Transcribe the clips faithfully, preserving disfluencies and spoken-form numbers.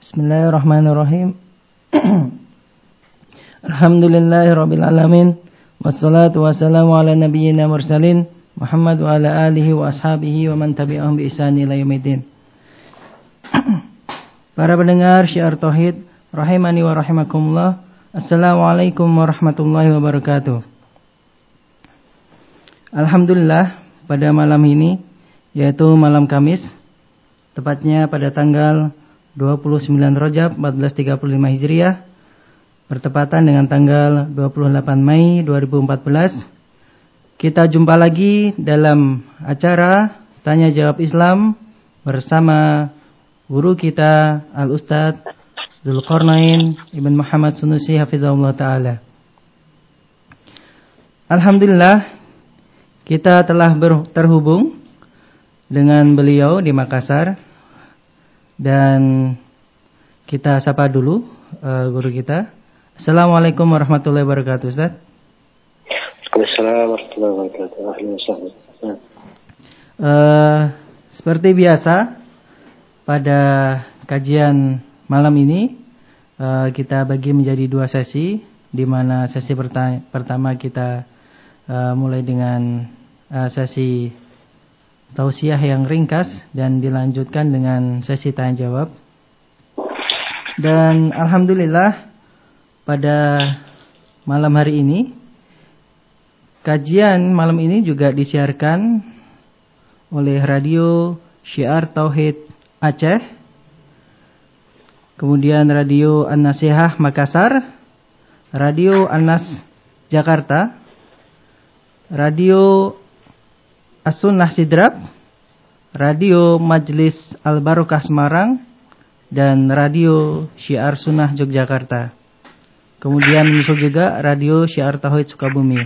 Bismillahirrahmanirrahim. Alhamdulillahirabbil alamin. Wassalatu wassalamu ala nabiyyina mursalin Muhammad wa ala alihi wa ashabihi wa man tabi'ahum bi ihsan ila yaumiddin. Para pendengar Syiar Tauhid rahimani wa rahimakumullah. Assalamualaikum warahmatullahi wabarakatuh. Alhamdulillah, pada malam ini, yaitu malam Kamis, tepatnya pada tanggal dua puluh sembilan Rajab empat belas tiga puluh lima Hijriah, bertepatan dengan tanggal dua puluh delapan Mei dua ribu empat belas, kita jumpa lagi dalam acara Tanya Jawab Islam bersama guru kita Al-Ustadz Dzulqarnain Ibn Muhammad Sunusi hafizahullah ta'ala. Alhamdulillah, kita telah ber- terhubung dengan beliau di Makassar. Dan kita sapa dulu uh, guru kita. Assalamualaikum warahmatullahi wabarakatuh, Ustaz. Waalaikumsalam warahmatullahi wabarakatuh. Ahlan wa sahlan. Uh, seperti biasa, pada kajian malam ini uh, kita bagi menjadi dua sesi, di mana sesi perta- pertama kita uh, mulai dengan uh, sesi tausiah yang ringkas dan dilanjutkan dengan sesi tanya jawab. Dan alhamdulillah pada malam hari ini kajian malam ini juga disiarkan oleh Radio Syiar Tauhid Aceh, kemudian Radio An-Nasihah Makassar, Radio An-Nas Jakarta, Radio As-Sunnah Sidrap, Radio Majlis Al-Barokah Semarang, dan Radio Syiar Sunnah Yogyakarta. Kemudian menyusul juga Radio Syiar Tauhid Sukabumi.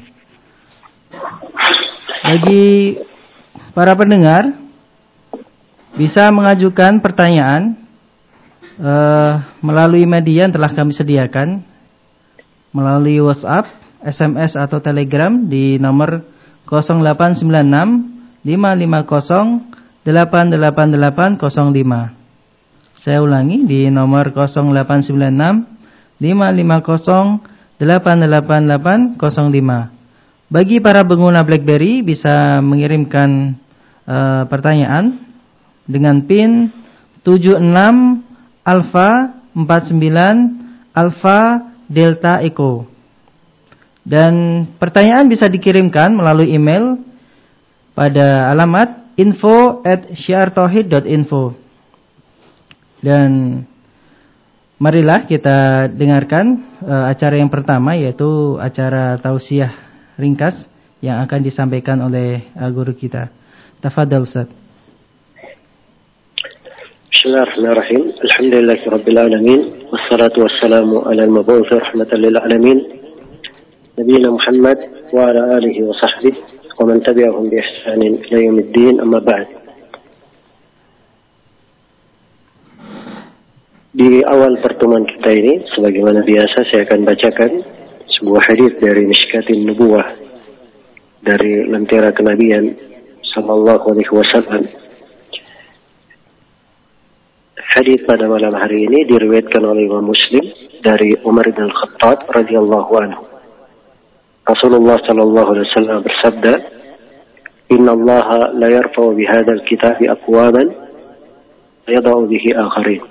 Bagi para pendengar, bisa mengajukan pertanyaan uh, melalui media yang telah kami sediakan, melalui WhatsApp, S M S atau Telegram di nomor nol delapan sembilan enam lima lima nol delapan delapan delapan nol lima. Saya ulangi di nomor nol delapan sembilan enam lima lima nol delapan delapan delapan nol lima. Bagi para pengguna BlackBerry bisa mengirimkan uh, pertanyaan dengan PIN tujuh enam Alpha empat sembilan Alpha Delta Echo. Dan pertanyaan bisa dikirimkan melalui email pada alamat info at syiartauhid dot info. Dan marilah kita dengarkan uh, acara yang pertama, yaitu acara tausiah ringkas yang akan disampaikan oleh uh, guru kita. Tafadhal Ustaz. Bismillahirrahmanirrahim. Alhamdulillahirabbil alamin wassalatu wassalamu ala al-mab'uts rahmatan lil alamin Nabiyyina Muhammad wa ala alihi wa sahbihi wa man tabi'ahum bi ihsanin ila yaumiddin, amma ba'd. Di awal pertemuan kita ini, sebagaimana biasa, saya akan bacakan sebuah hadis dari Mishkatin Nubuwah, dari lentera kenabian sallallahu alaihi wasallam. Hadis pada malam hari ini diriwayatkan oleh Imam Muslim dari Umar bin Al-Khattab radhiyallahu anhu. Rasulullah sallallahu alaihi wasallam bersabda, "Inna Allah la yarfa'u bihadzal kitabi aqwaman wa yada'u bihi akharin."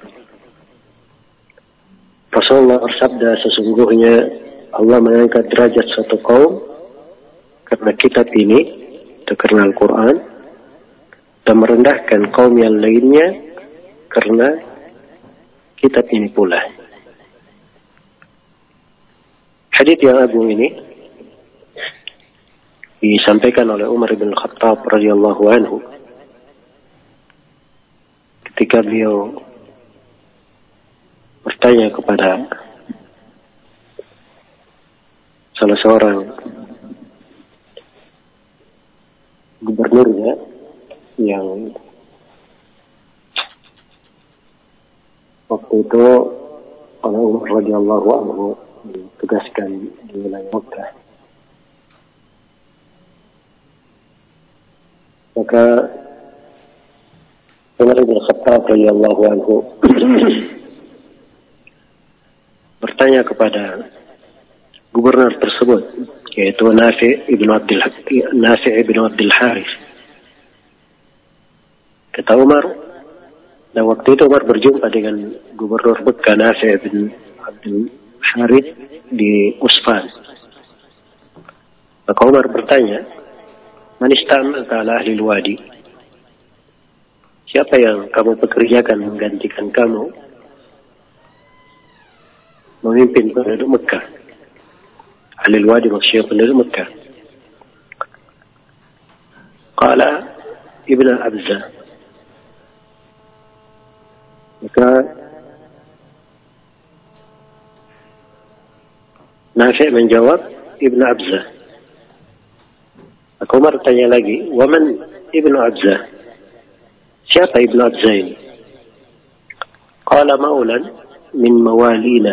Rasulullah bersabda, sesungguhnya Allah mengangkat derajat satu kaum karena kitab ini, atau karena Al-Quran, dan merendahkan kaum yang lainnya karena kitab ini pula. Hadits yang agung ini disampaikan oleh Umar bin Khattab radhiyallahu anhu ketika beliau bertanya kepada salah seorang gubernurnya yang waktu itu oleh Umar radhiyallahu anhu ditugaskan di wilayah Makkah. Maka Umar bin Khattab radhiyallahu anhu bertanya kepada gubernur tersebut, yaitu Nafi' ibn Abdul Nafi' ibn Abdul Harith. Kata Umar, dan waktu itu Umar berjumpa dengan gubernur Mekah Nafi' ibn Abdul Harith di Usfan. Maka Umar bertanya, "Man istamalta ala ahli al-wadi?" Siapa yang kamu pekerjakan menggantikan kamu memimpin penduduk Mekah? Ahli al-wadi maksudnya penduduk Mekah. Qala Ibn Abza. Maka Nafi' menjawab Ibn Abza. Maka Umar tanya lagi, "Waman Ibn Abza?" Siapa Ibn Abza ini? Qala maulan min mawalina.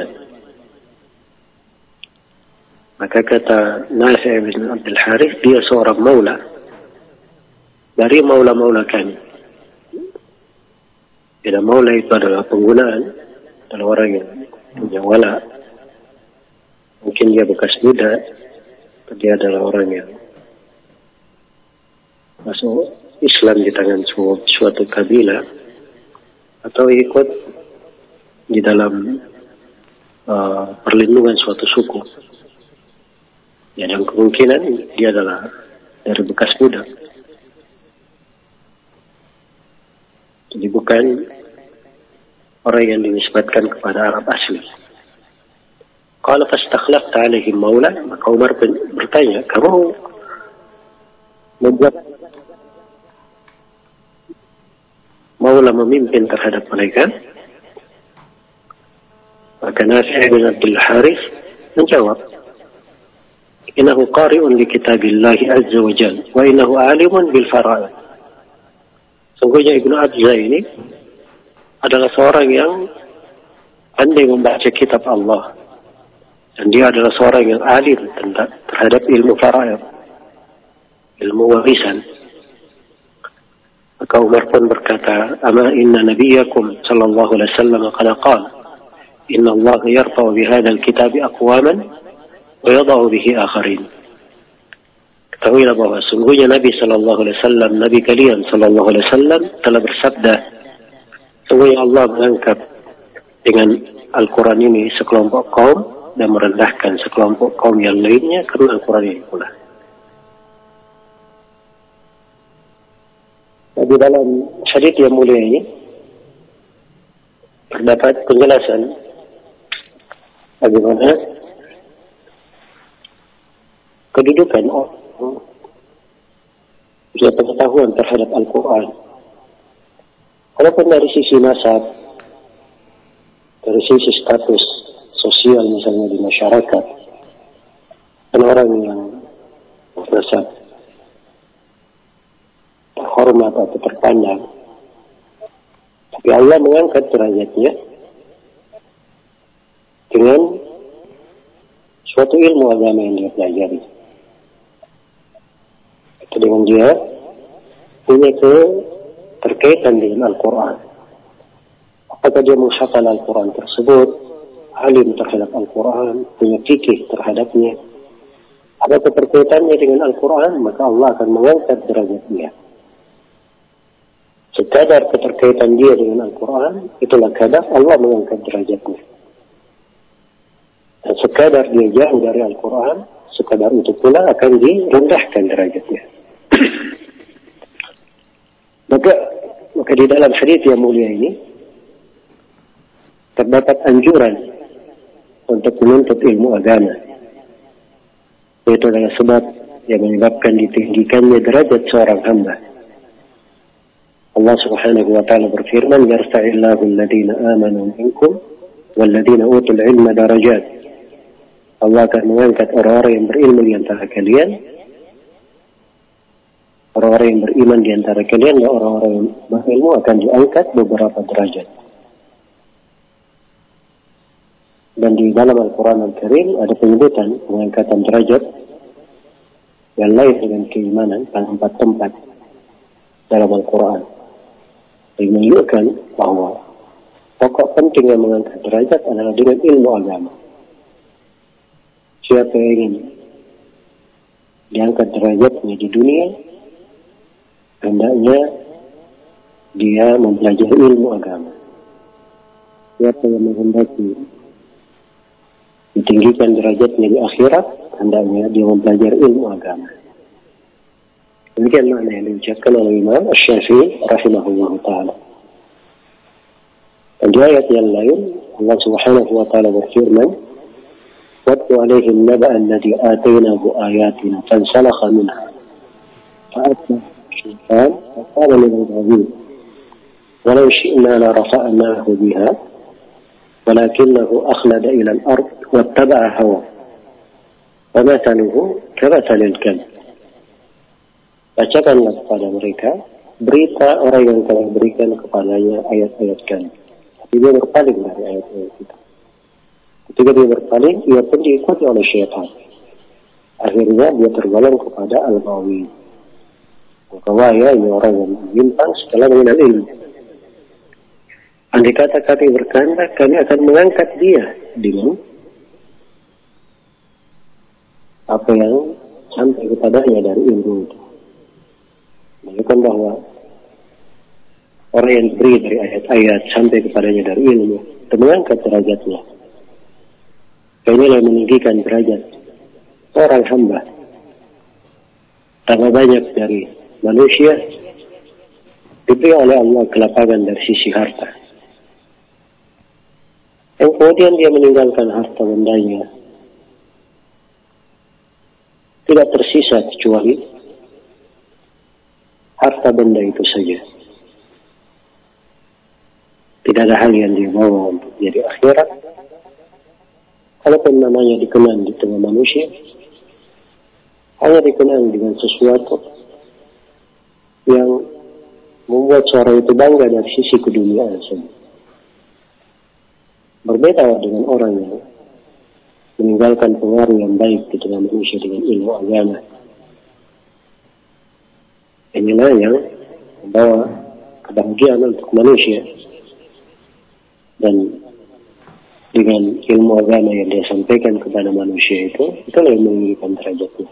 Maka kata Nafi' bin Abdul Harith, dia seorang maula dari maula-maula kami. Bila maula itu adalah penggunaan, adalah orang yang punya wala. Mungkin dia bekas budak, dia adalah orang yang masuk Islam di tangan suatu kabilah, atau ikut di dalam uh, perlindungan suatu suku. Ya, dan kemungkinan dia adalah dari bekas budak. Jadi bukan orang yang dinisbatkan kepada Arab asli. Qala fastakhlafta alaihim maula. Maka Umar bertanya, kamu membuat maula memimpin terhadap mereka? Maka Nafi' bin Abdul Harith menjawab, "Innahu qari'un li kitabillahi azza wa jalla wa innahu alimun bil fara'id." Sungguhnya Ibnu Abza ini adalah seorang yang pandai membaca kitab Allah, dan dia adalah seorang yang alim terhadap ilmu fara'id, ilmu warisan. Maka Umar pun berkata, "Ama inna nabiyakum sallallahu alaihi wasallam qad qala, inna Allah yarfa'u bi hadzal kitabi aqwaman wa yadh'u bihi akharin." Ketahuilah bahwa sungguhnya Nabi sallallahu alaihi wasallam, Nabi kalian sallallahu alaihi wasallam telah bersabda, sungguhnya Allah mengangkat dengan Al-Quran ini sekelompok kaum dan merendahkan sekelompok kaum yang lainnya karena Al-Quran ini pula. Di dalam hadits yang mulia ini terdapat penjelasan bagaimana kedudukan orang punya pengetahuan terhadap Al-Quran. Walaupun dari sisi nasab, dari sisi status sosial misalnya di masyarakat, dan orang yang nasab terhormat atau terpandang, tapi Allah mengangkat derajatnya dengan suatu ilmu agama yang dia pelajari. Itu dengan dia punya keterkaitan dengan Al-Quran. Apakah dia menghafal Al-Quran tersebut, alim terhadap Al-Quran, punya fikih terhadapnya, ada keterkaitannya dengan Al-Quran, maka Allah akan mengangkat derajat dia. Sekadar keterkaitan dia dengan Al-Quran, itulah kadar Allah mengangkat derajatnya. Dan sekadar dia jauh dari Al-Quran, sekadar itu pula akan direndahkan derajatnya. maka, maka di dalam hadits yang mulia ini, terdapat anjuran untuk menuntut ilmu agama. Itu adalah sebab yang menyebabkan ditinggikannya derajat seorang hamba. Allah subhanahu wa ta'ala berfirman, "Yarfa'illahu alladhina amanu minkum walladhina utul ilma darajat." Allah akan mengangkat orang-orang yang berilmu di antara kalian, orang-orang yang beriman di antara kalian, dan orang-orang yang berilmu akan diangkat beberapa derajat. Dan di dalam Al-Quran Al-Karim ada penyebutan pengangkatan derajat yang lain dengan keimanan pada empat tempat dalam Al-Quran. Ini menunjukkan bahwa pokok penting yang mengangkat derajat adalah dengan ilmu agama. mereka ingin diangkat derajatnya di dunia, hendaknya dia mempelajari ilmu agama. Siapa yang menghendaki ditinggikan derajatnya di akhirat, hendaknya dia mempelajari ilmu agama. Demikian makna yang diucapkan oleh Imam Asy-Syafi'i rahimahullah ta'ala. Dan di ayat yang lain, Allah subhanahu wa ta'ala berfirman, وَاتْلُ عَلَيْهِمْ نَبَأَ الَّذِي آتَيْنَاهُ آيَاتِنَا فَانْسَلَخَ مِنْهَا فَأَتْبَعَهُ الشَّيْطَانُ فَكَانَ مِنَ الْغَاوِينَ وَلَوْ شِئْنَا لَرَفَعْنَاهُ بِهَا وَلَكِنَّهُ أَخْلَدَ إِلَى الْأَرْضِ وَاتَّبَعَ هَوَاهُ وَمَثَلُهُ كَمَثَلِ الْكَلْبِ. Bacakanlah kepada mereka berita orang yang telah berikan kepadanya ayat-ayat kami. Tapi dia berpaling dari ayat-ayat itu. Ketika dia berpaling, ia pun diikuti oleh syaitan. Akhirnya dia tergolong kepada al-ghawi. Al-ghawaya ini orang yang menyimpang setelah mengenal ilmu. Andai kata kami berkehendak, kami akan mengangkat dia dengan apa yang sampai kepadanya dari ilmu itu. Menunjukkan bahwa orang yang diberi dari ayat-ayat sampai kepadanya dari ilmu, itu mengangkat derajatnya. Inilah yang meninggikan derajat orang hamba. Tambah banyak dari manusia diberi oleh Allah kelapangan dari sisi harta. Yang kemudian dia meninggalkan harta bendanya, tidak tersisa kecuali harta benda itu saja. Tidak ada hal yang dia bawa untuk jadi akhirat. Kalaupun namanya dikenang di tengah manusia, hanya dikenang dengan sesuatu yang membuat seorang itu bangga dari sisi keduniaan saja. Berbeda dengan orang yang meninggalkan pengaruh yang baik di tengah manusia dengan ilmu agama. Inilah yang membawa kebahagiaan untuk manusia. Dan dengan ilmu agama yang dia sampaikan kepada manusia itu, itulah yang meninggikan derajatnya.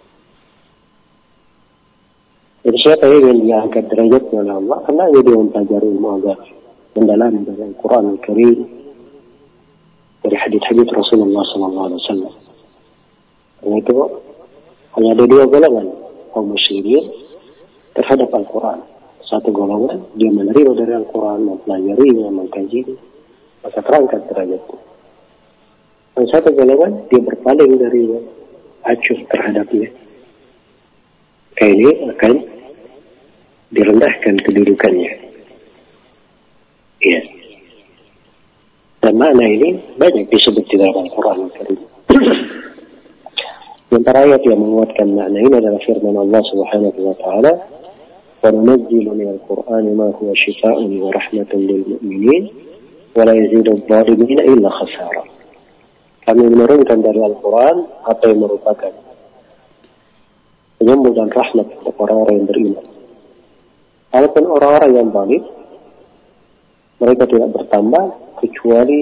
Jadi siapa yang ingin diangkat derajatnya oleh Allah, karena dia mempelajari ilmu agama, mendalami dari Al-Quran Al-Karim, dari hadits-hadits Rasulullah sallallahu alaihi wasallam. Karena itu hanya ada dua golongan kaum muslimin terhadap Al-Quran. Satu golongan dia menerima dari Al-Quran, mempelajarinya, mengkajinya, maka terangkat derajatnya. Dan satu golongan dia berpaling darinya, acuh terhadapnya. Kayak ini akan direndahkan kedudukannya. Iya. Dan makna ini banyak disebut di dalam Al-Quran Al-Karim. Di antara ayat yang menguatkan makna ini adalah firman Allah Subhanahu wa taala, "Wa nunazzilu minal Qur'ani ma huwa shifaa'un wa rahmatun lil mu'minin wa la yazidu adh-dhalimina illa khasara." Kami menurunkan dari Al-Quran apa yang merupakan penyembuh dan rahmat untuk orang-orang yang beriman. Walaupun orang-orang yang zalim, mereka tidak bertambah kecuali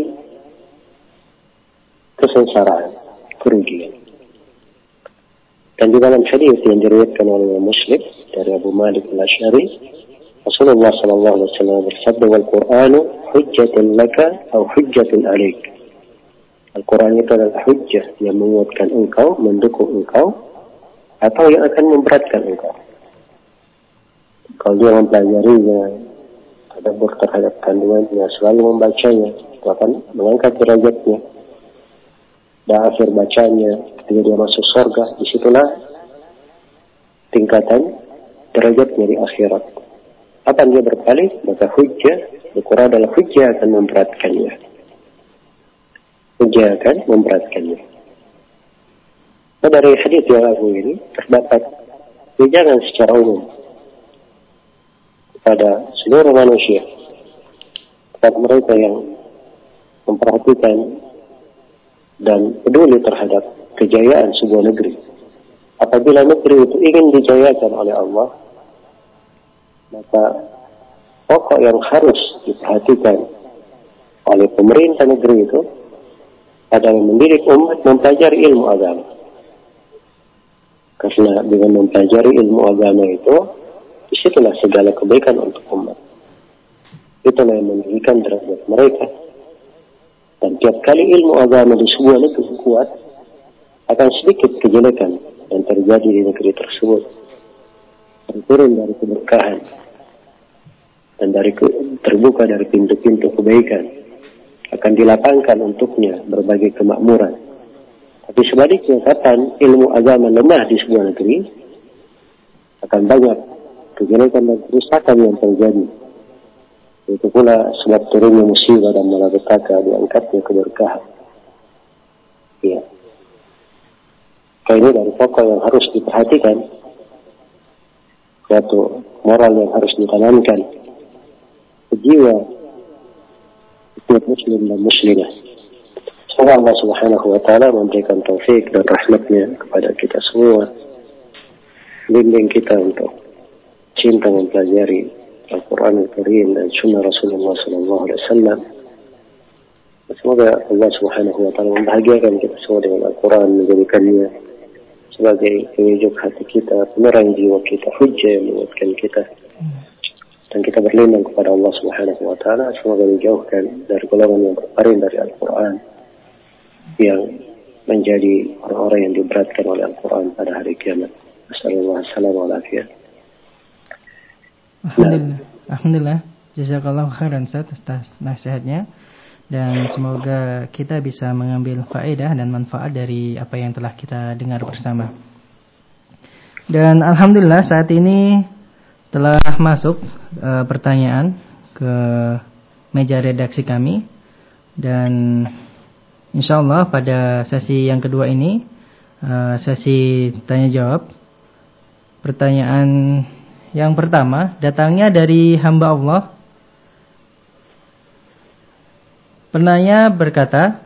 kesengsaraan, kerugian. Dan di dalam hadis yang diriwayatkan oleh Muslim dari Abu Malik Al-Asy'ari, Rasulullah sallallahu alaihi wasallam bersabda, "Wal Qur'anu hujjatun laka atau hujjatun 'alaik." Al-Quran itu adalah hujjah yang menguatkan engkau, mendukung engkau, atau yang akan memberatkan engkau. Kalau dia mempelajarinya, tadabbur terhadap kandungannya, selalu membacanya, itu akan mengangkat derajatnya. Dan akhir bacanya, ketika dia masuk surga, disitulah tingkatan derajatnya di akhirat. Kapan dia berpaling, maka hujjah, Al-Quran adalah hujjah akan memberatkannya. Hujjah akan memberatkannya. Nah, dari hadits yang aku ini terdapat wejangan secara umum kepada seluruh manusia, kepada mereka yang memperhatikan dan peduli terhadap kejayaan sebuah negeri. Apabila negeri itu ingin dijayakan oleh Allah, maka pokok yang harus diperhatikan oleh pemerintah negeri itu adalah mendidik umat mempelajari ilmu agama. Karena dengan mempelajari ilmu agama itu, disitulah segala kebaikan untuk umat. Itulah yang meninggikan derajat mereka. Dan tiap kali ilmu agama di sebuah negeri kuat, akan sedikit kejelekan yang terjadi di negeri tersebut. Turun dari keberkahan dan dari ke, terbuka dari pintu-pintu kebaikan. Akan dilapangkan untuknya berbagai kemakmuran. Tapi sebaliknya, kapan ilmu agama lemah di sebuah negeri, akan banyak kejelekan dan kerusakan yang terjadi. Itu pula sebab turunnya musibah dan malapetaka, diangkatnya keberkahan. Iya. Ini dari pokok yang harus diperhatikan, suatu moral yang harus ditanamkan ke jiwa setiap muslim dan muslimah. Semoga Allah Subhanahu wa taala memberikan taufik dan rahmatnya kepada kita semua. Bimbing kita untuk cinta mempelajari Al-Quran Al-Karim dan Sunnah Rasulullah Sallallahu Alaihi Wasallam. Semoga Allah Subhanahu wa taala membahagiakan kita semua dengan Al-Quran, menjadikannya sebagai penyejuk hati kita, penerang jiwa kita, hujjah yang menguatkan kita. Dan kita berlindung kepada Allah Subhanahu wa taala, semoga dijauhkan dari golongan yang berpaling dari Al-Quran, yang menjadi orang-orang yang diberatkan oleh Al-Quran pada hari kiamat. Assalamualaikum warahmatullahi wabarakatuh. Alhamdulillah, Alhamdulillah, jazakallahu khairan Ustaz atas nasihatnya, dan semoga kita bisa mengambil faedah dan manfaat dari apa yang telah kita dengar bersama. Dan Alhamdulillah saat ini telah masuk e, pertanyaan ke meja redaksi kami, dan insyaallah pada sesi yang kedua ini, e, sesi tanya jawab, pertanyaan yang pertama datangnya dari hamba Allah. Penanya berkata,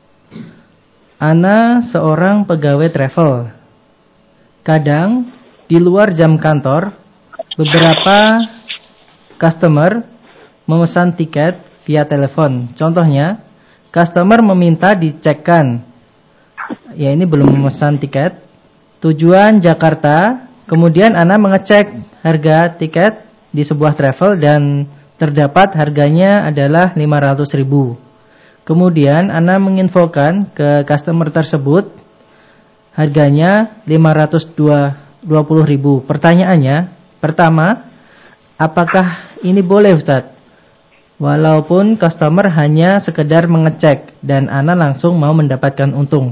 "Ana seorang pegawai travel. Kadang di luar jam kantor, beberapa customer memesan tiket via telepon. Contohnya, customer meminta dicekkan. Ya, ini belum memesan tiket. Tujuan Jakarta. Kemudian Ana mengecek harga tiket di sebuah travel dan terdapat harganya adalah lima ratus ribu. Kemudian Ana menginfokan ke customer tersebut harganya lima ratus dua puluh ribu. Pertanyaannya, pertama, apakah ini boleh Ustaz? Walaupun customer hanya sekedar mengecek dan Ana langsung mau mendapatkan untung.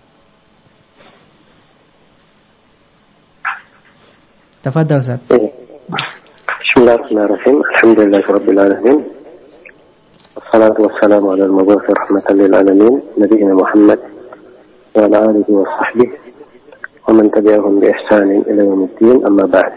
Tafadhal Ustaz. Bismillahirrahmanirrahim. Alhamdulillahirabbil alamin. Wassalatu wassalamu ala al-mab'uts rahmatan lil alamin, nabiyina Muhammad wa ala alihi wa sahbihi wa man tabi'ahum bi ihsanin ila yaumiddin, amma ba'd.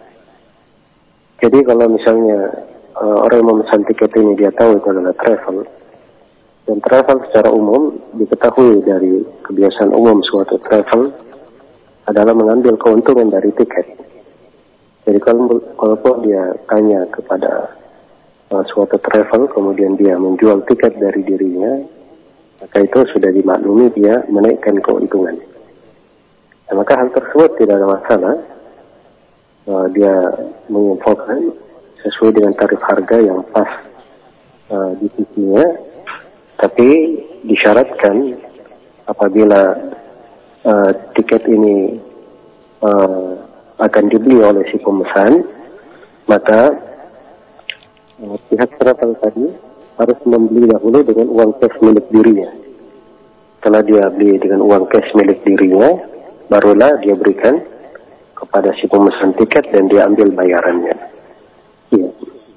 Jadi kalau misalnya uh, orang yang memesan tiket ini dia tahu itu adalah travel, dan travel secara umum diketahui dari kebiasaan umum suatu travel adalah mengambil keuntungan dari tiket. Jadi kalau kalaupun dia tanya kepada uh, suatu travel, kemudian dia menjual tiket dari dirinya, maka itu sudah dimaklumi dia menaikkan keuntungan. Nah, maka hal tersebut tidak ada masalah. Uh, dia menginfokan sesuai dengan tarif harga yang pas uh, di sisinya, tapi disyaratkan apabila uh, tiket ini uh, akan dibeli oleh si pemesan, maka uh, pihak travel tadi harus membeli dahulu dengan uang cash milik dirinya. Setelah dia beli dengan uang cash milik dirinya, barulah dia berikan kepada si pemesan tiket dan dia ambil bayarannya. Iya.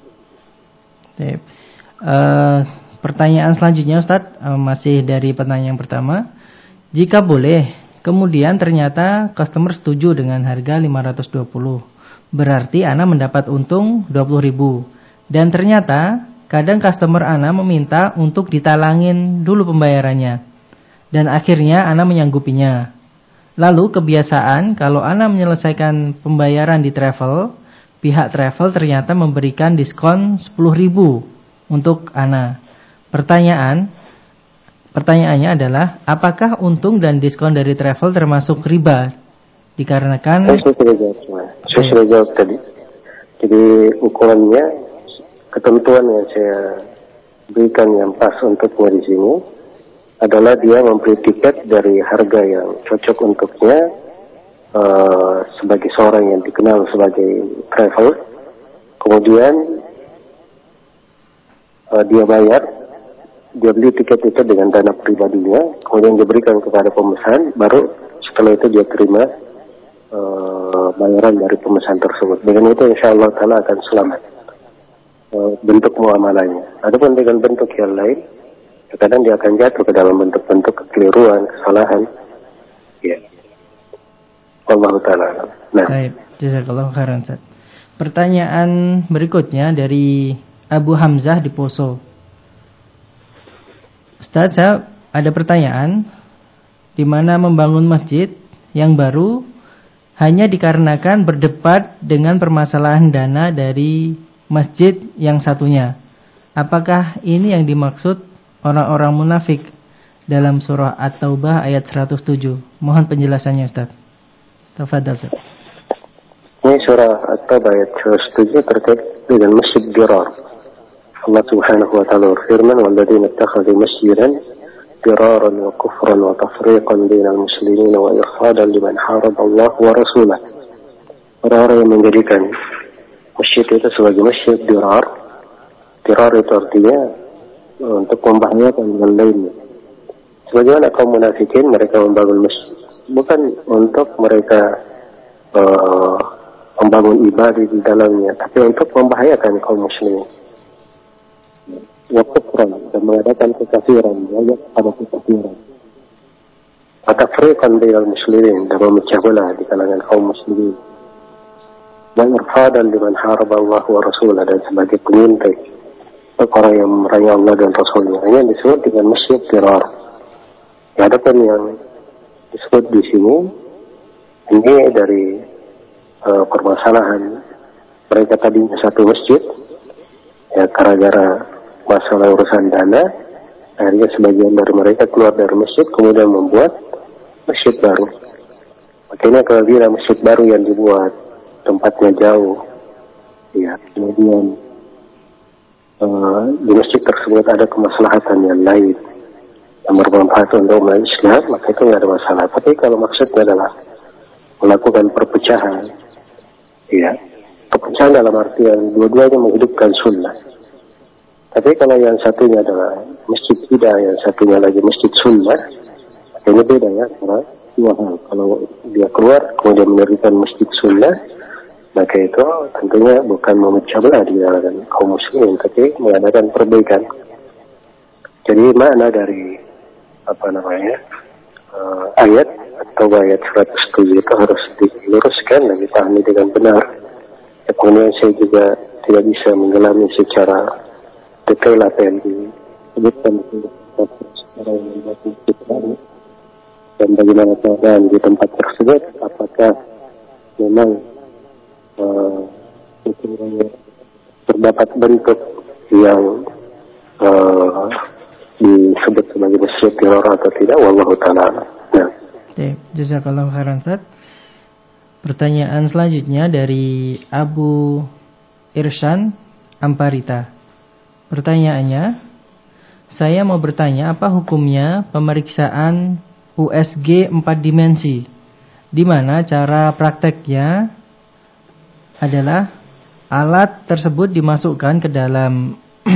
Uh, pertanyaan selanjutnya Ustaz, uh, masih dari pertanyaan yang pertama. Jika boleh, kemudian ternyata customer setuju dengan harga lima ratus dua puluh. Berarti Ana mendapat untung dua puluh ribu. Dan ternyata kadang customer Ana meminta untuk ditalangin dulu pembayarannya. Dan akhirnya Ana menyanggupinya. Lalu kebiasaan kalau Ana menyelesaikan pembayaran di travel, pihak travel ternyata memberikan diskon sepuluh ribu untuk Ana. Pertanyaan, pertanyaannya adalah, apakah untung dan diskon dari travel termasuk riba? Dikarenakan saya sudah jawab, saya sudah jawab tadi. Jadi ukurannya, ketentuan yang saya berikan yang pas untuknya di sini adalah dia memberi tiket dari harga yang cocok untuknya uh, sebagai seorang yang dikenal sebagai travel. Kemudian uh, dia bayar, dia beli tiket itu dengan dana pribadinya, kemudian diberikan kepada pemesan, baru setelah itu dia terima uh, bayaran dari pemesan tersebut. Dengan itu insya Allah Ta'ala akan selamat uh, bentuk muamalahnya. Adapun dengan bentuk yang lain, kadang dia akan jatuh ke dalam bentuk-bentuk kekeliruan, kesalahan. Ya. Allah Ta'ala. Nah. Baik, jazakallahu khairan, Ustaz. Pertanyaan berikutnya dari Abu Hamzah di Poso. Ustaz, saya ada pertanyaan, di mana membangun masjid yang baru hanya dikarenakan berdebat dengan permasalahan dana dari masjid yang satunya. Apakah ini yang dimaksud orang-orang munafik dalam surah At-Taubah ayat seratus tujuh? Mohon penjelasannya, Ustaz. Tafadhal, Ustaz. Ini surah At-Taubah ayat seratus tujuh terkait dengan masjid dirar. Allah Subhanahu wa taala berfirman, "Walladzina ittakhadhu masjidan diraran wa kufran wa tafriqan bainal muslimin wa irsadan liman haraba Allah wa rasulahu." Orang-orang yang menjadikan masjid itu sebagai masjid dirar. Dirar itu artinya untuk membahayakan yang lainnya. Sebagaimana kaum munafikin, mereka membangun masjid bukan untuk mereka uh, membangun ibadah di dalamnya, tapi untuk membahayakan kaum muslimin. Ya kufran, dan mengadakan kekafiran, banyak pada kekafiran. Atafriqan bainal muslimin, dan memecah belah di kalangan kaum muslimin. Wa irfadan liman haraba Allah wa rasulah, dan sebagai pengintai orang yang memerangi Allah dan Rasulnya. Ini yang disebut dengan masjid dirar. Ya, ada pun yang disebut di sini ini dari uh, permasalahan mereka tadinya satu masjid, ya gara-gara masalah urusan dana, akhirnya sebagian dari mereka keluar dari masjid kemudian membuat masjid baru. Makanya kalau bila masjid baru yang dibuat tempatnya jauh, ya kemudian Uh, di masjid tersebut ada kemaslahatan yang lain yang bermanfaat untuk umat Islam, maka itu tidak ada masalah. Tapi kalau maksudnya adalah melakukan perpecahan, ya, perpecahan dalam artian dua-duanya menghidupkan sunnah. Tapi kalau yang satunya adalah masjid bidah, yang satunya lagi masjid sunnah, ini beda ya, karena dua hal. Kalau dia keluar kemudian mendirikan masjid sunnah, maka itu tentunya bukan memecah belah di kalangan kaum muslimin, tapi mengadakan perbaikan. Jadi makna dari apa namanya uh, ayat atau ayat seratus tujuh itu harus diluruskan dan dipahami dengan benar. Ya, kemudian saya juga tidak bisa menggelami secara detail apa yang disebutkan secara yang membuat masjid baru dan bagaimana keadaan di tempat tersebut, apakah memang Uh, terdapat bentuk yang uh, disebut sebagai masjid dirar atau tidak, wallahu ta'ala. Nah. Jazakallahu khairan, Ustaz. Pertanyaan selanjutnya dari Abu Irsyan Amparita. Pertanyaannya, saya mau bertanya apa hukumnya pemeriksaan U S G empat dimensi, di mana cara prakteknya adalah alat tersebut dimasukkan ke dalam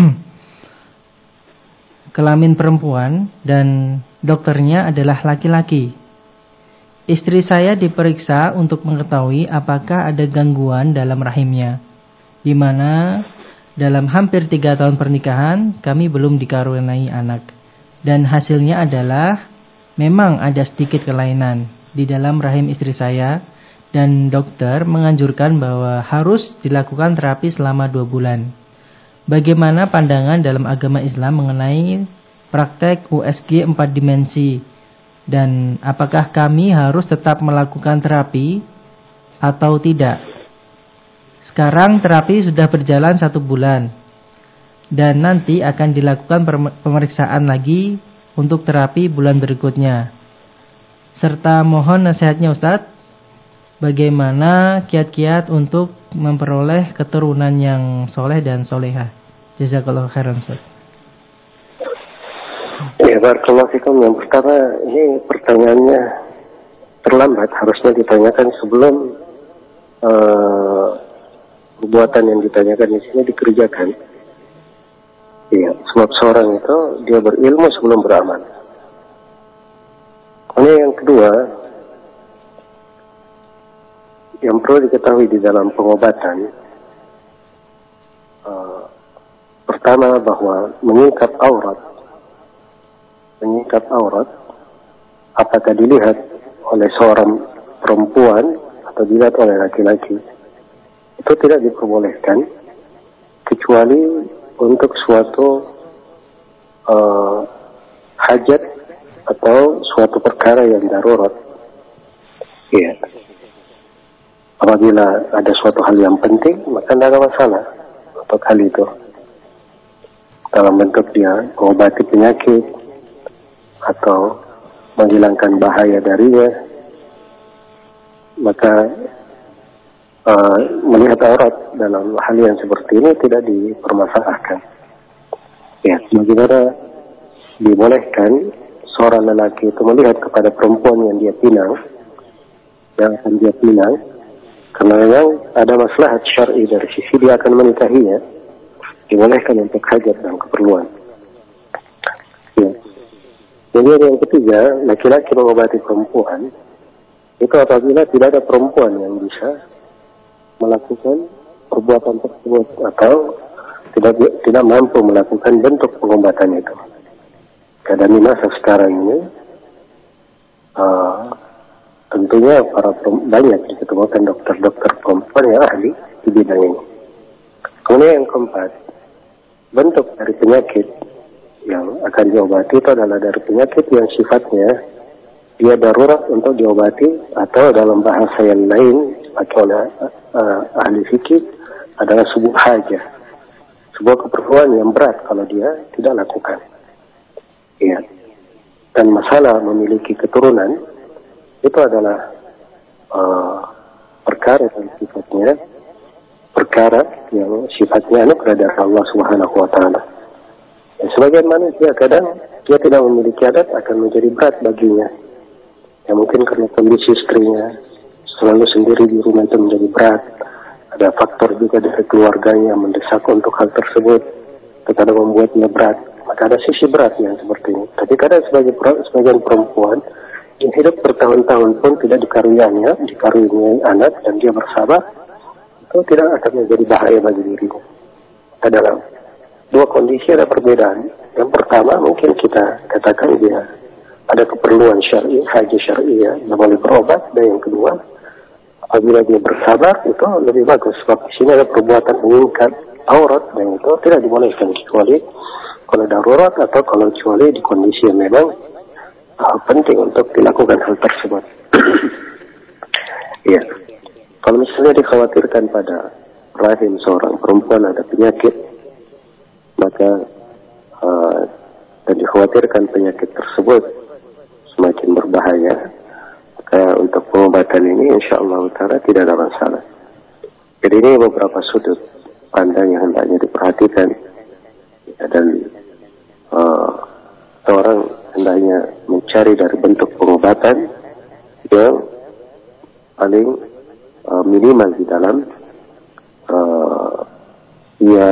kelamin perempuan dan dokternya adalah laki-laki. Istri saya diperiksa untuk mengetahui apakah ada gangguan dalam rahimnya, di mana dalam hampir tiga tahun pernikahan kami belum dikaruniai anak, dan hasilnya adalah memang ada sedikit kelainan di dalam rahim istri saya. Dan dokter menganjurkan bahwa harus dilakukan terapi selama dua bulan. Bagaimana pandangan dalam agama Islam mengenai praktek U S G empat dimensi? Dan apakah kami harus tetap melakukan terapi atau tidak? Sekarang terapi sudah berjalan satu bulan. Dan nanti akan dilakukan pemeriksaan lagi untuk terapi bulan berikutnya. Serta mohon nasihatnya Ustadz, bagaimana kiat-kiat untuk memperoleh keturunan yang soleh dan solehah. Jazakallahu khairan Ustaz. Ya, barakallahu fikum. Yang pertama, ini pertanyaannya terlambat, harusnya ditanyakan sebelum uh, perbuatan yang ditanyakan di sini dikerjakan. Iya, sebab seorang itu dia berilmu sebelum beramal. Kemudian yang kedua, yang perlu diketahui di dalam pengobatan, uh, pertama bahwa menyingkap aurat, menyingkap aurat, apakah dilihat oleh seorang perempuan atau dilihat oleh laki-laki, itu tidak diperbolehkan kecuali untuk suatu uh, hajat atau suatu perkara yang darurat. Iya. Apabila ada suatu hal yang penting, maka tidak ada masalah untuk hal itu. Dalam bentuk dia mengobati penyakit atau menghilangkan bahaya darinya, maka uh, melihat aurat dalam hal yang seperti ini tidak dipermasalahkan. Ya, bagaimana dibolehkan seorang lelaki itu melihat kepada perempuan yang dia pinang, yang akan dia pinang, karena memang ada maslahat syar'i dari sisi dia akan menikahinya, dibolehkan untuk hajat dan keperluan. Ya. Kemudian yang ketiga, laki-laki mengobati perempuan itu apabila tidak ada perempuan yang bisa melakukan perbuatan tersebut atau tidak tidak mampu melakukan bentuk pengobatan itu. Keadaan di masa sekarang ini, uh, tentunya para banyak diketemukan dokter-dokter perempuan yang ahli di bidang ini. Kemudian yang keempat, bentuk dari penyakit yang akan diobati itu adalah dari penyakit yang sifatnya dia darurat untuk diobati, atau dalam bahasa yang lain dipakai oleh uh, ahli fikih adalah sebuah hajah, sebuah keperluan yang berat kalau dia tidak lakukan. Ya. Dan masalah memiliki keturunan itu adalah uh, perkara yang sifatnya perkara yang sifatnya anugerah dari Allah Subhanahu wa taala. Dan sebagian manusia kadang dia tidak memiliki adat akan menjadi berat baginya. Ya mungkin karena kondisi istrinya selalu sendiri di rumah itu menjadi berat. Ada faktor juga dari keluarganya mendesak untuk hal tersebut, terkadang membuatnya berat. Maka ada sisi berat yang seperti ini. Tapi kadang sebagai sebagian perempuan yang hidup bertahun-tahun pun tidak dikaruniainya, dikaruniai anak dan dia bersabar, itu tidak akan menjadi bahaya bagi dirinya. Dalam dua kondisi ada perbedaan. Yang pertama mungkin kita katakan dia ada keperluan syar'i, haji syar'i, ya, dia boleh berobat. Dan yang kedua, apabila dia bersabar itu lebih bagus. Sebab di sini ada perbuatan meningkat aurat dan itu tidak dibolehkan kecuali kalau darurat atau kalau kecuali di kondisi yang memang uh, penting untuk dilakukan hal tersebut. Ya, kalau misalnya dikhawatirkan pada rahim seorang perempuan ada penyakit, maka uh, dan dikhawatirkan penyakit tersebut semakin berbahaya, maka untuk pengobatan ini insyaallah ta'ala tidak ada masalah. Jadi ini beberapa sudut pandang yang hendaknya diperhatikan, ya, dan uh, seorang hendaknya mencari dari bentuk pengobatan yang paling uh, minimal di dalam uh, ia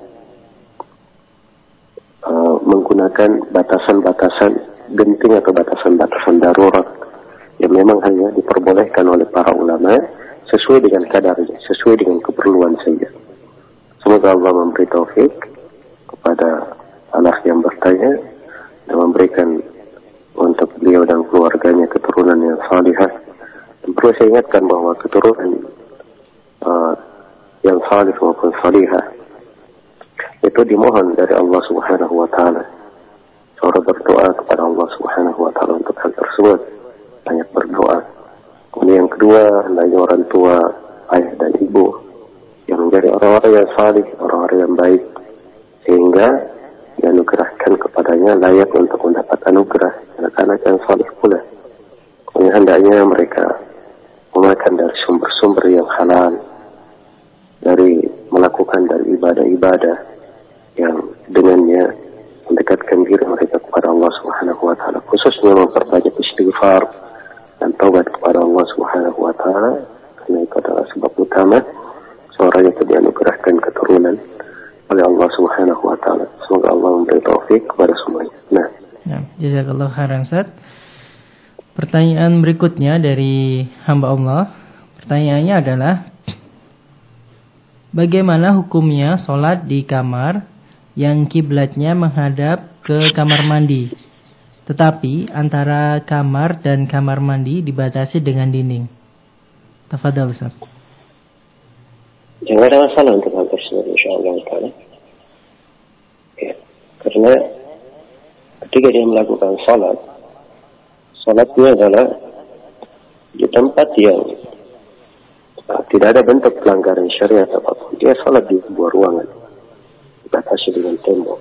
uh, menggunakan batasan-batasan genting atau batasan-batasan darurat yang memang hanya diperbolehkan oleh para ulama sesuai dengan kadarnya, sesuai dengan keperluan saja. Semoga Allah memberi taufik kepada anak yang bertanya dan memberikan untuk beliau dan keluarganya keturunan yang salihah. Dan perlu saya ingatkan bahwa keturunan uh, yang salih maupun salihah itu dimohon dari Allah Subhanahu wa taala. Seorang berdoa kepada Allah Subhanahu wa taala untuk hal tersebut, banyak berdoa. Kemudian yang kedua, hendaknya orang tua, ayah dan ibu yang menjadi orang-orang yang salih, orang-orang yang baik, sehingga dianugerahkan kepada padanya layak untuk mendapat anugerah anak-anak yang saleh pula. Yang hendaknya mereka memakan dari sumber-sumber yang halal, dari melakukan dari ibadah-ibadah yang dengannya mendekatkan diri mereka kepada Allah Subhanahu wa taala, khususnya memperbanyak istighfar dan taubat kepada Allah Subhanahu wa taala, karena itu adalah sebab utama seorang itu dianugerahkan keturunan oleh Allah Subhanahu wa taala. Semoga Allah memberi taufik kepada semuanya. Nah, ya, jazakallahu khairan Ustaz. Pertanyaan berikutnya dari hamba Allah. Pertanyaannya adalah, bagaimana hukumnya sholat di kamar yang kiblatnya menghadap ke kamar mandi, tetapi antara kamar dan kamar mandi dibatasi dengan dinding? Tafadhal Ustaz. Jangan ada masalah untuk hal tersebut, insyaallah taala. Ya, karena ketika dia melakukan sholat, sholatnya adalah di tempat yang nah, tidak ada bentuk pelanggaran syariat apapun. Dia sholat di sebuah ruangan dibatasi dengan tembok,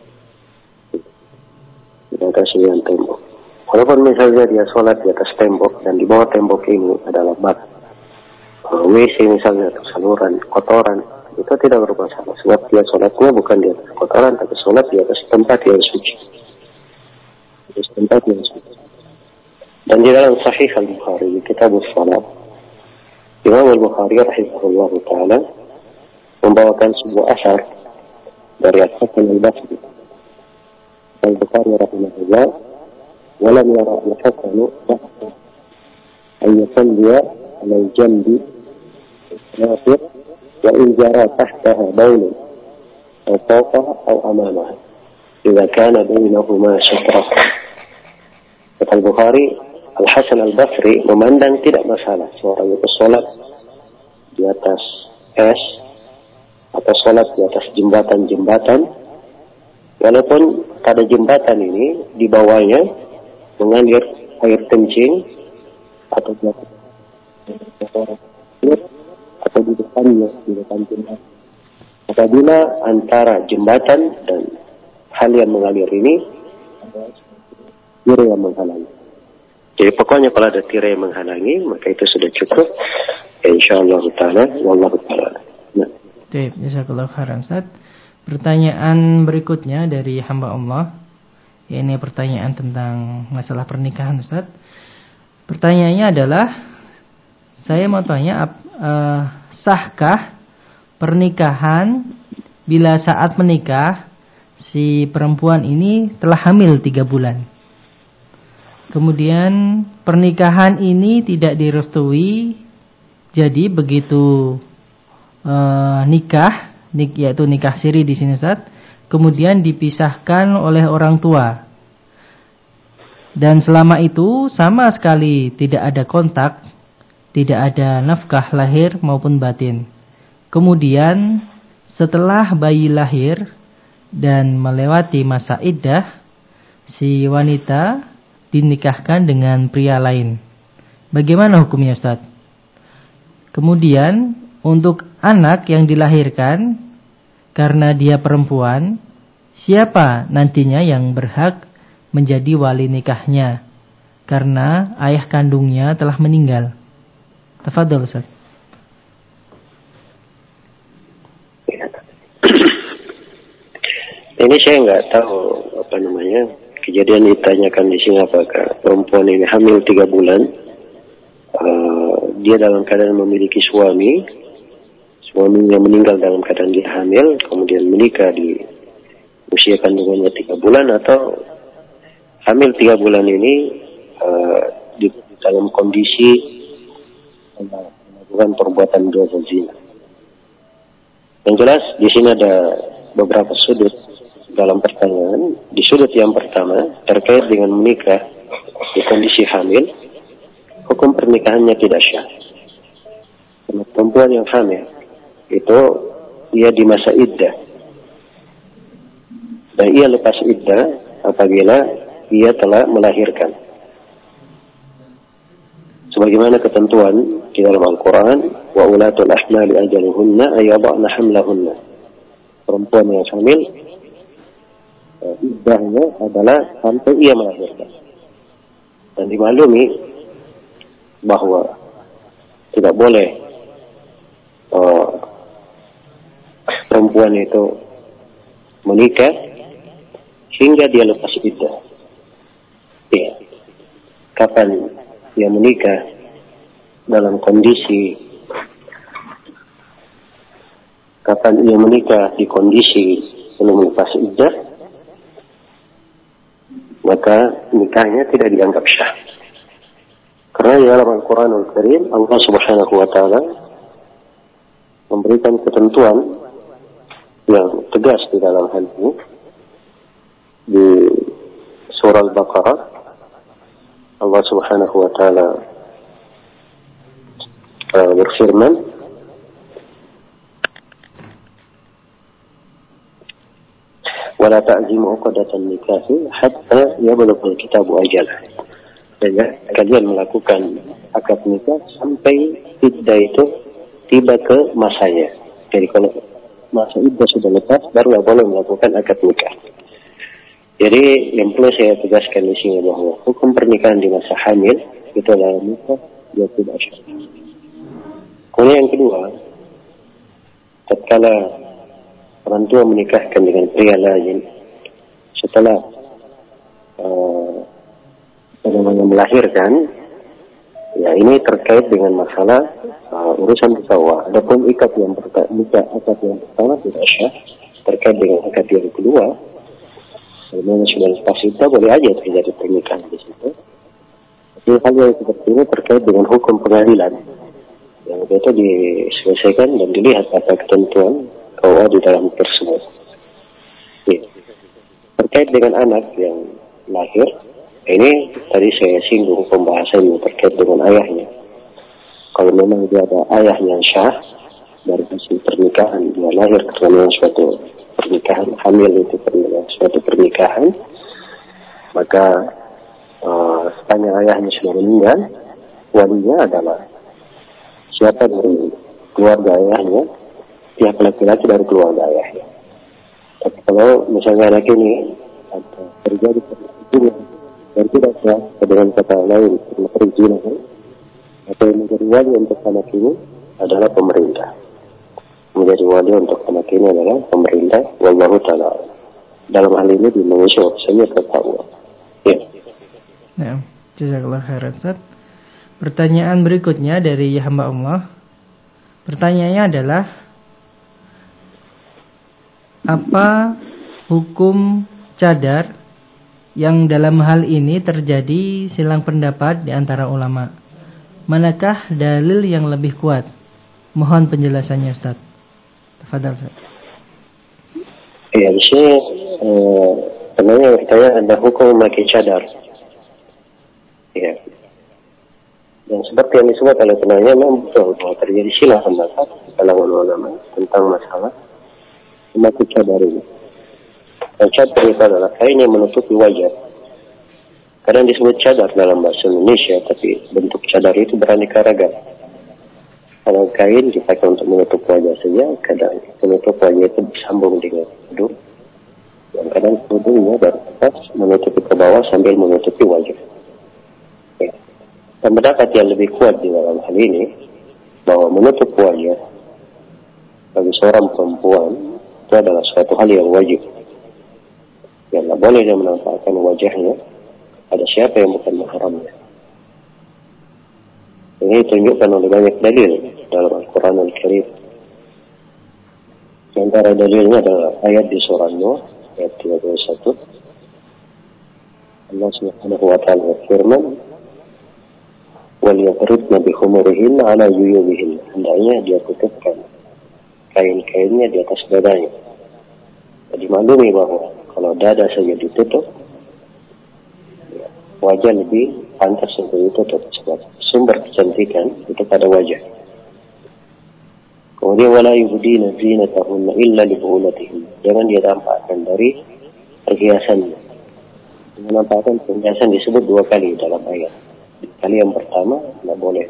dibatasi dengan tembok. Walaupun misalnya dia sholat di atas tembok dan di bawah tembok ini adalah bak W C misalnya atau saluran kotoran, itu tidak bermasalah. Sebab dia sholatnya bukan di atas kotoran, tapi sholat di atas tempat yang suci, di atas tempat yang suci. Dan di dalam Sahih Al-Bukhari, Kitab As-Salat, Imam Al-Bukhari rahimahullah ta'ala membawakan sebuah asar dari Al-Hasan Al-Basri. Al-Bukhari rahimahullah, walam yara al-Hasan an yusalliya ala al-jambi nafir wa in jara tahtaha baulun aw fawqaha aw amamaha idza kana bainahuma sutrah. Kata Al-Bukhari, Al-Hasan Al-Basri memandang tidak masalah seorang itu sholat di atas es atau sholat di atas jembatan-jembatan, walaupun pada jembatan ini di bawahnya mengalir air kencing atau di atas atau di depannya, di depan jembatan. Apabila antara jembatan dan hal yang mengalir ini ada tirai yang menghalangi. Jadi pokoknya kalau ada tirai yang menghalangi, maka itu sudah cukup. Insyaallah taala, wallahu taala. Nah. Baik, jazakallahu khairan Ustaz. Pertanyaan berikutnya dari hamba Allah. Ini pertanyaan tentang masalah pernikahan Ustaz. Pertanyaannya adalah, saya mau tanya, uh, sahkah pernikahan bila saat menikah si perempuan ini telah hamil tiga bulan? Kemudian pernikahan ini tidak direstui, jadi begitu uh, nikah, nik, yaitu nikah siri di sini Ustaz, kemudian dipisahkan oleh orang tua. Dan selama itu sama sekali tidak ada kontak, tidak ada nafkah lahir maupun batin. Kemudian setelah bayi lahir dan melewati masa iddah, si wanita dinikahkan dengan pria lain. Bagaimana hukumnya Ustaz? Kemudian untuk anak yang dilahirkan karena dia perempuan, siapa nantinya yang berhak menjadi wali nikahnya karena ayah kandungnya telah meninggal? Tafadhol Ustaz. Ini saya nggak tahu apa namanya kejadian ditanyakan di sini, apakah perempuan ini hamil tiga bulan, uh, dia dalam keadaan memiliki suami, suaminya meninggal dalam keadaan dia hamil, kemudian menikah di usia kandungannya tiga bulan, atau hamil tiga bulan ini uh, di dalam kondisi melakukan perbuatan dosa zina. Yang jelas di sini ada beberapa sudut dalam pertanyaan. Di sudut yang pertama terkait dengan menikah di kondisi hamil, hukum pernikahannya tidak syah. Karena perempuan yang hamil itu ia di masa iddah, dan ia lepas iddah apabila ia telah melahirkan. Sebagaimana ketentuan di dalam Al-Quran, wa ulatul ahmali ajaluhunna ayyada'na hamlahunna. Perempuan yang hamil iddahnya adalah sampai ia melahirkan. Dan dimaklumi bahwa tidak boleh uh, perempuan itu menikah hingga dia lepas iddah. Ya. Kapan dia menikah dalam kondisi kapan ia menikah di kondisi belum lepas iddah, maka nikahnya tidak dianggap syah. Karena di dalam Al-Quranul Karim Allah Subhanahu wa taala memberikan ketentuan yang tegas di dalam hal ini. Di surah Al-Baqarah Allah Subhanahu wa taala uh, berfirman, ولا تعزموا عقدة النكاح حتى يبلغ الكتاب أجله. Dan kalian melakukan akad nikah sampai iddah itu tiba ke masanya. Jadi kalau masa iddah sudah lepas, barulah boleh melakukan akad nikah. Jadi yang perlu saya tegaskan di sini bahwa hukum pernikahan di masa hamil itu adalah nikah dia tidak syah. Kemudian yang kedua, tatkala orang tua menikahkan dengan pria lain setelah uh, namanya melahirkan, ya ini terkait dengan masalah uh, urusan pesawat. Adapun ikat yang pertama, nikah akad yang pertama tidak syah. Terkait dengan akad yang kedua, kalau sudah lepas itu boleh aja terjadi pernikahan di situ. Tapi hal yang seperti ini terkait dengan hukum pengadilan yang itu diselesaikan dan dilihat apa ketentuan K U A di dalam tersebut. Ya. Terkait dengan anak yang lahir, ini tadi saya singgung pembahasannya terkait dengan ayahnya. Kalau memang dia ada ayah yang syah dari sisi pernikahan, dia lahir karena suatu pernikahan, hamil itu karena suatu pernikahan, maka uh, sepanjang ayahnya sudah meninggal, walinya adalah siapa dari keluarga ayahnya, pihak laki-laki dari keluarga ayahnya. Tapi kalau misalnya anak ini ada terjadi perselingkuhan dan tidak sah dengan kata lain karena perzinahan, atau yang menjadi wali untuk anak ini adalah pemerintah. Menjadi wali untuk anak ini adalah pemerintah. Wallahu ta'ala. Dalam hal ini di Indonesia saya ketahuan. Ya. Ya, jazakallah khairan Ustaz. Pertanyaan berikutnya dari hamba Allah. Pertanyaannya adalah, apa hukum cadar yang dalam hal ini terjadi silang pendapat di antara ulama? Manakah dalil yang lebih kuat? Mohon penjelasannya Ustaz. Tafadhal Ustaz. Ya, di sini eh, sebenarnya bertanya ada hukum memakai cadar. Ya. Dan seperti yang disebut oleh penanya, memang betul bahwa terjadi silang pendapat di kalangan ulama tentang masalah memakai cadar ini. Dan cadar itu adalah kain yang menutupi wajah. Kadang disebut cadar dalam bahasa Indonesia, tapi bentuk cadar itu beraneka ragam. Kalau kain dipakai untuk menutup wajah saja, kadang menutup wajah itu disambung dengan kerudung. Dan kadang kerudungnya dari atas menutupi ke bawah sambil menutupi wajah. Ya. Dan pendapat yang lebih kuat di dalam hal ini, bahwa menutup wajah bagi seorang perempuan itu adalah suatu hal yang wajib. Yang tidak boleh dia menampakkan wajahnya ada siapa yang bukan mahramnya. Ini ditunjukkan oleh banyak dalil dalam Al-Quran Al-Karim. Di antara dalilnya adalah ayat di surah Nuh ayat tiga puluh satu. Allah Subhanahu wa taala berfirman, "Wal yadribna bi khumurihinna 'ala juyubihinna." Hendaknya dia tutupkan kain-kainnya di atas dadanya. Jadi maklumi bahwa kalau dada saja ditutup, wajah lebih pantas untuk ditutup. Sebab sumber kecantikan itu pada wajah. Kemudian wala yubdina zinatahunna illa li bu'ulatihin. Jangan dia tampakkan dari perhiasannya. Menampakkan perhiasan disebut dua kali dalam ayat. Kali yang pertama tidak boleh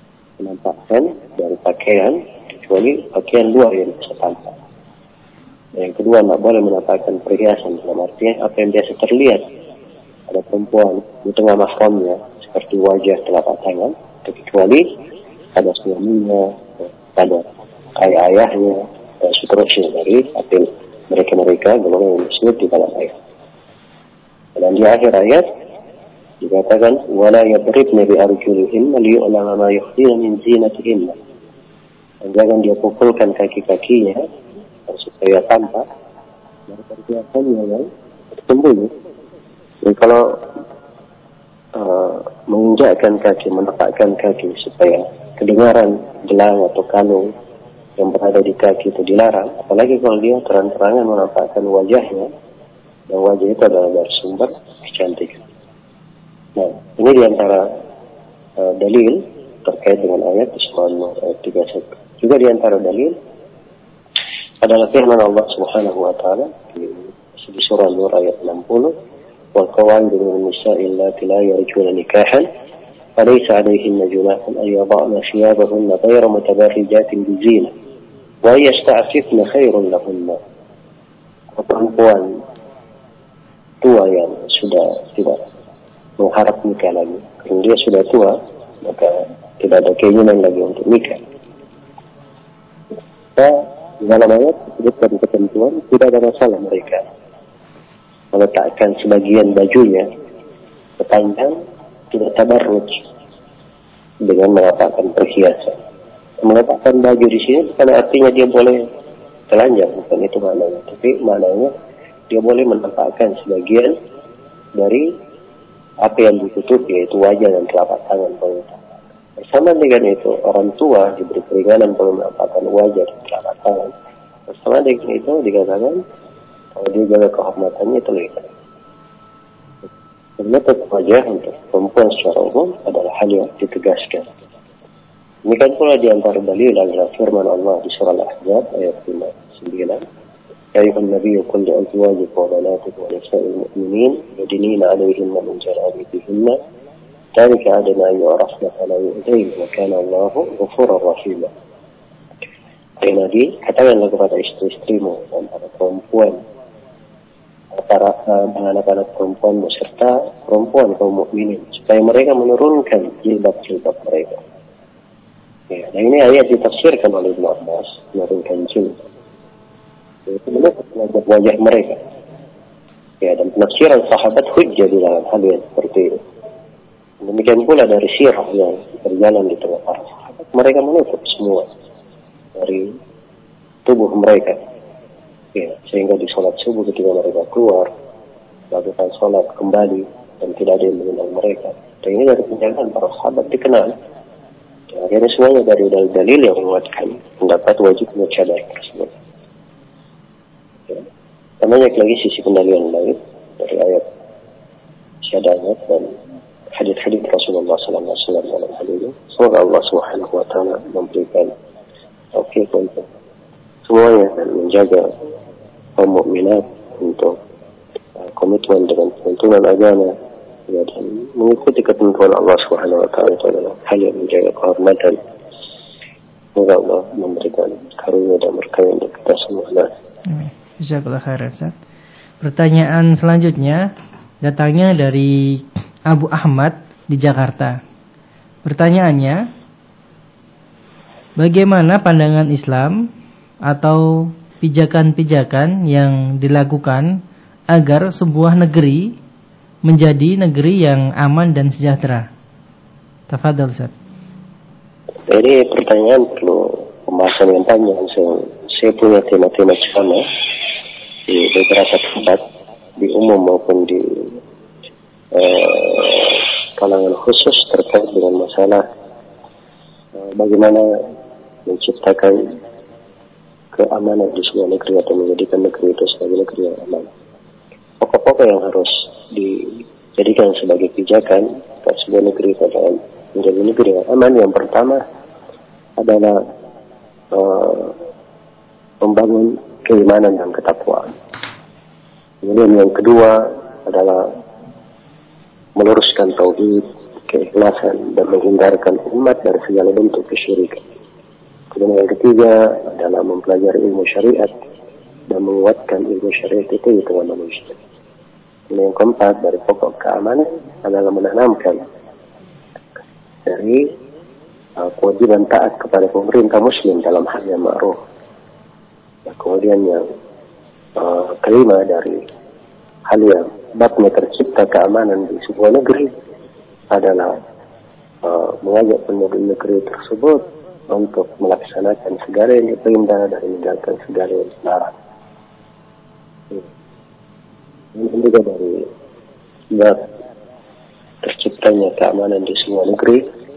menampakkan dari pakaian kecuali pakaian luar yang bisa tampak. Yang kedua, tidak boleh menampakkan perhiasan dalam artian apa yang biasa terlihat pada perempuan di tengah mahramnya seperti wajah, telapak tangan, kecuali pada suaminya, pada ayah-ayahnya dan seterusnya dari apa mereka-mereka golongan muslim di dalam ayat. Dan di akhir ayat dikatakan wala yadribna bi arjulihinna liyu'lama ma yukhfina min zinatihinna. Dan jangan dia pukulkan kaki-kakinya supaya tampak dari perhiasannya yang tersembunyi. Jadi kalau uh, menginjakkan kaki, menepakkan kaki supaya kedengaran gelang atau kalung yang berada di kaki itu dilarang, apalagi kalau dia terang-terangan menampakkan wajahnya, dan wajah itu adalah dari sumber kecantikan. Nah, ini diantara uh, dalil terkait dengan ayat surah An-Nur ayat tiga puluh satu. Juga diantara dalil adalah firman Allah Subhanahu wa taala di surah An-Nur ayat enam puluh, "Wal qawaidu min nisa'i allati la yarjuna nikahan, falaysa 'alayhinna junahun an yada'na thiyabahunna ghayra mutabarrijatin bizina, wa yasta'fifna khairun lahunna." Perempuan tua yang sudah tidak mengharap nikah lagi, karena dia sudah tua, maka tidak ada keinginan lagi untuk nikah. Nah, dalam ayat disebutkan ketentuan tidak ada masalah mereka meletakkan sebagian bajunya sepanjang tidak tabarruj dengan meletakkan perhiasan. Meletakkan baju di sini bukan artinya dia boleh telanjang, bukan itu maknanya. Tapi maknanya dia boleh menampakkan sebagian dari apa yang ditutup, yaitu wajah dan telapak tangan. Bersama dengan itu, orang tua diberi keringanan kalau menampakkan wajah dan telapak tangan. Bersama dengan itu dikatakan kalau dia jaga kehormatannya itu lebih baik. Menutup wajah untuk perempuan secara umum adalah hal yang ditegaskan. Demikian pula di antara dalil adalah firman Allah di surah Al-Ahzab ayat lima puluh sembilan. Ya ayuhan nabiyyu qul li azwajika wa banatika wa nisa'il mu'minin yudnina 'alayhinna min jalabibihinna dzalika adna an yu'rafna fala yu'dain wa kana Allahu ghafurur rahim. Ayat Nabi, katakanlah kepada istri-istrimu dan para perempuan, para anak-anak perempuan beserta perempuan kaum mukminin supaya mereka menurunkan jilbab-jilbab mereka. Ya, nah ini ayat ditafsirkan oleh Ibnu Abbas, menurunkan jilbab. Itu menutup wajah mereka. Ya, dan penafsiran sahabat hujjah di dalam hal yang seperti itu. Demikian pula dari sirah yang berjalan di tengah para sahabat, mereka menutup semua dari tubuh mereka. Ya, sehingga di sholat subuh ketika mereka keluar, lakukan sholat kembali dan tidak ada yang mengenal mereka. Dan ini dari penjagaan para sahabat dikenal. Dan akhirnya semuanya dari dalil yang menguatkan pendapat wajibnya cadar tersebut. Ya. Dan banyak lagi sisi pendalilan lain dari ayat syahadat dan hadits-hadits Rasulullah sallallahu alaihi wasallam dalam hal ini. Semoga Allah Subhanahu wa taala memberikan taufik untuk semuanya dan menjaga kaum mukminat untuk uh, komitmen dengan tuntunan agama ya, dan mengikuti ketentuan Allah Subhanahu wa taala itu adalah hal yang menjaga kehormatan. Semoga Allah memberikan karunia dan berkah untuk kita semua. Amin. Jazakallahu khairan. Pertanyaan selanjutnya datangnya dari Abu Ahmad di Jakarta. Pertanyaannya, bagaimana pandangan Islam atau pijakan-pijakan yang dilakukan agar sebuah negeri menjadi negeri yang aman dan sejahtera? Tafadhol, Ustaz. Jadi pertanyaan perlu pembahasan yang panjang. Saya, saya punya tema-tema sama di beberapa tempat, di umum maupun di eh, kalangan khusus terkait dengan masalah eh, bagaimana menciptakan keamanan di sebuah negeri atau menjadikan negeri itu sebagai negeri yang aman. Pokok-pokok yang harus dijadikan sebagai pijakan agar sebuah negeri itu adalah menjadi negeri yang aman. Yang pertama adalah uh, membangun keimanan dan ketakwaan. Kemudian yang kedua adalah meluruskan tauhid, keikhlasan dan menghindarkan umat dari segala bentuk kesyirikan. Kemudian yang ketiga adalah mempelajari ilmu syariat dan menguatkan ilmu syariat itu di tengah manusia. Yang keempat dari pokok keamanan adalah menanamkan dari uh, kewajiban taat kepada pemerintah muslim dalam hal yang ma'ruf. Dan kemudian yang uh, kelima dari hal yang sebabnya tercipta keamanan di sebuah negeri adalah uh, mengajak penduduk negeri tersebut untuk melaksanakan segala yang diperintah dan meninggalkan segala yang dilarang. Ini juga dari sebab terciptanya keamanan di semua negeri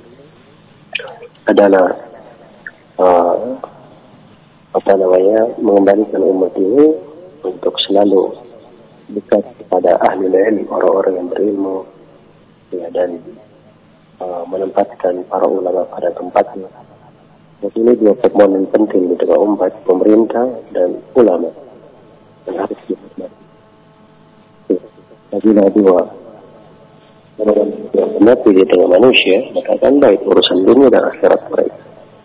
adalah uh, apa namanya mengembalikan umat ini untuk selalu dekat kepada ahli ilmu, orang-orang yang berilmu, ya, dan uh, menempatkan para ulama pada tempatnya. Dan ini dua komponen penting di tengah umat, pemerintah dan ulama, yang harus dihormati. Apabila dua orang yang mati di tengah manusia, maka akan baik urusan dunia dan akhirat mereka.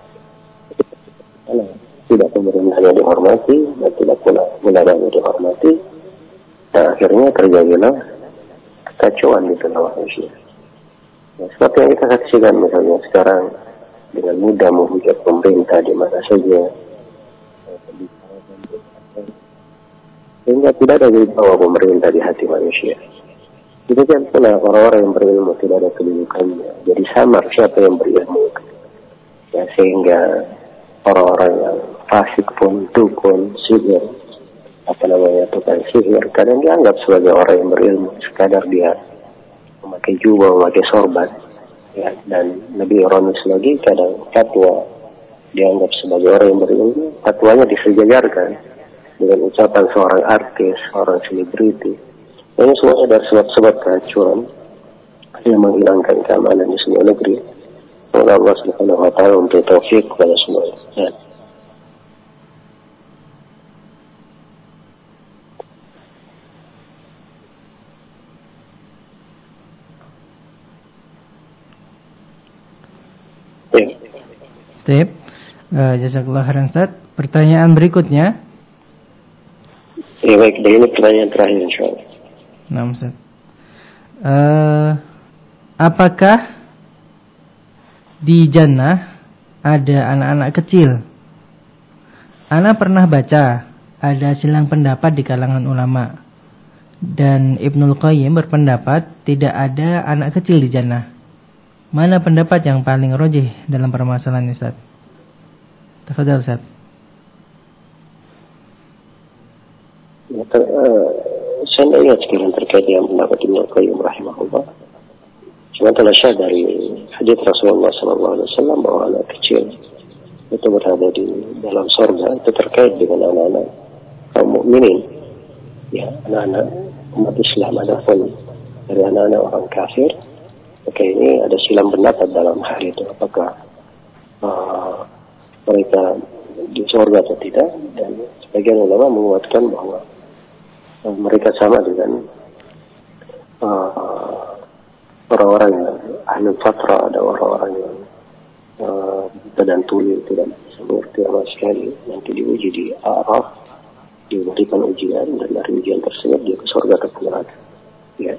Kalau tidak pemerintahnya dihormati dan tidak pula ulamanya dihormati, dan akhirnya terjadilah kekacauan di tengah manusia. Nah, seperti yang kita saksikan misalnya sekarang dengan mudah menghujat pemerintah di mana saja, sehingga tidak ada wibawa pemerintah di hati manusia. Demikian pula orang-orang yang berilmu tidak ada kedudukannya. Jadi samar siapa yang berilmu, ya, sehingga orang-orang yang fasik pun, dukun, sihir, apa namanya, tukang sihir, kadang dianggap sebagai orang yang berilmu, sekadar dia memakai jubah, memakai sorban, ya. Dan lebih ironis lagi, kadang fatwa dianggap sebagai orang yang berilmu, fatwanya disejajarkan dengan ucapan seorang artis, seorang selebriti. Ini semuanya dari sebab-sebab keracunan yang menghilangkan keamanan di semua negeri. Semoga Allah Subhanahu wa taala memberi taufik kepada semuanya. Ya. Ya. Tip, uh, jazakallah khairan Ustaz. Pertanyaan berikutnya. Ya baik, dan ini pertanyaan terakhir insyaallah. Nah, Ustaz. Uh, apakah di jannah ada anak-anak kecil? Ana pernah baca ada silang pendapat di kalangan ulama, dan Ibnul Qayyim berpendapat tidak ada anak kecil di jannah. Mana pendapat yang paling rajih dalam permasalahan ini, Ustaz? Tafadhal, Ustaz. Ya, ter, uh, saya tidak ingat sekarang terkait dengan pendapat Ibnul Qayyim rahimahullah. Cuma telah syah dari hadits Rasulullah sallallahu alaihi wasallam bahwa anak kecil itu berada di dalam surga, itu terkait dengan anak-anak kaum mukminin, ya, anak-anak umat Islam. Adapun dari anak-anak orang kafir, maka ini ada silang pendapat dalam hal itu, apakah uh, mereka di surga atau tidak. Dan sebagian ulama menguatkan bahwa uh, mereka sama dengan uh, orang-orang yang ahli fatra, ada orang-orang yang uh, badan tuli tidak bisa mengerti sama sekali, nanti diuji di Araf, diberikan ujian, dan dari ujian tersebut dia ke surga atau ke neraka. Ya.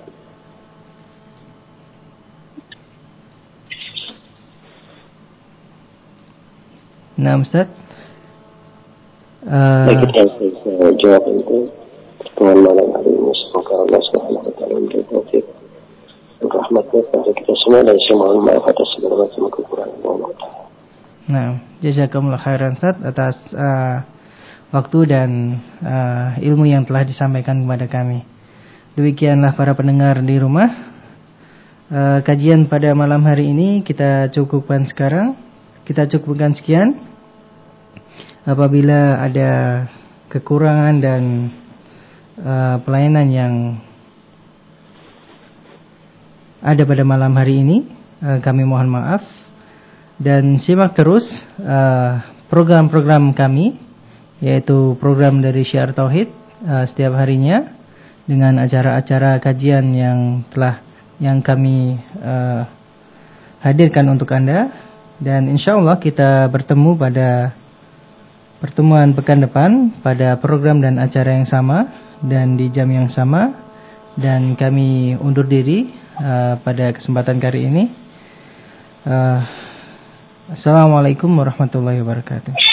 Nah, Ustaz. Uh... Baik, kita uh, jawab itu pertemuan malam hari ini. Semoga Allah Subhanahu wa taala memberi taufik dan rahmatnya kepada kita semua, dan saya mohon maaf atas segala macam kekurangan Allah Taala. Nah, jazakumullah khairan Ustaz atas uh, waktu dan uh, ilmu yang telah disampaikan kepada kami. Demikianlah para pendengar di rumah. Uh, kajian pada malam hari ini kita cukupkan sekarang. Kita cukupkan sekian. Apabila ada kekurangan dan uh, pelayanan yang ada pada malam hari ini, uh, kami mohon maaf. Dan simak terus uh, program-program kami, yaitu program dari Syiar Tauhid uh, setiap harinya, dengan acara-acara kajian yang telah yang kami uh, hadirkan untuk Anda. Dan insya Allah kita bertemu pada pertemuan pekan depan pada program dan acara yang sama dan di jam yang sama. Dan kami undur diri uh, pada kesempatan kali ini. uh, Assalamualaikum warahmatullahi wabarakatuh.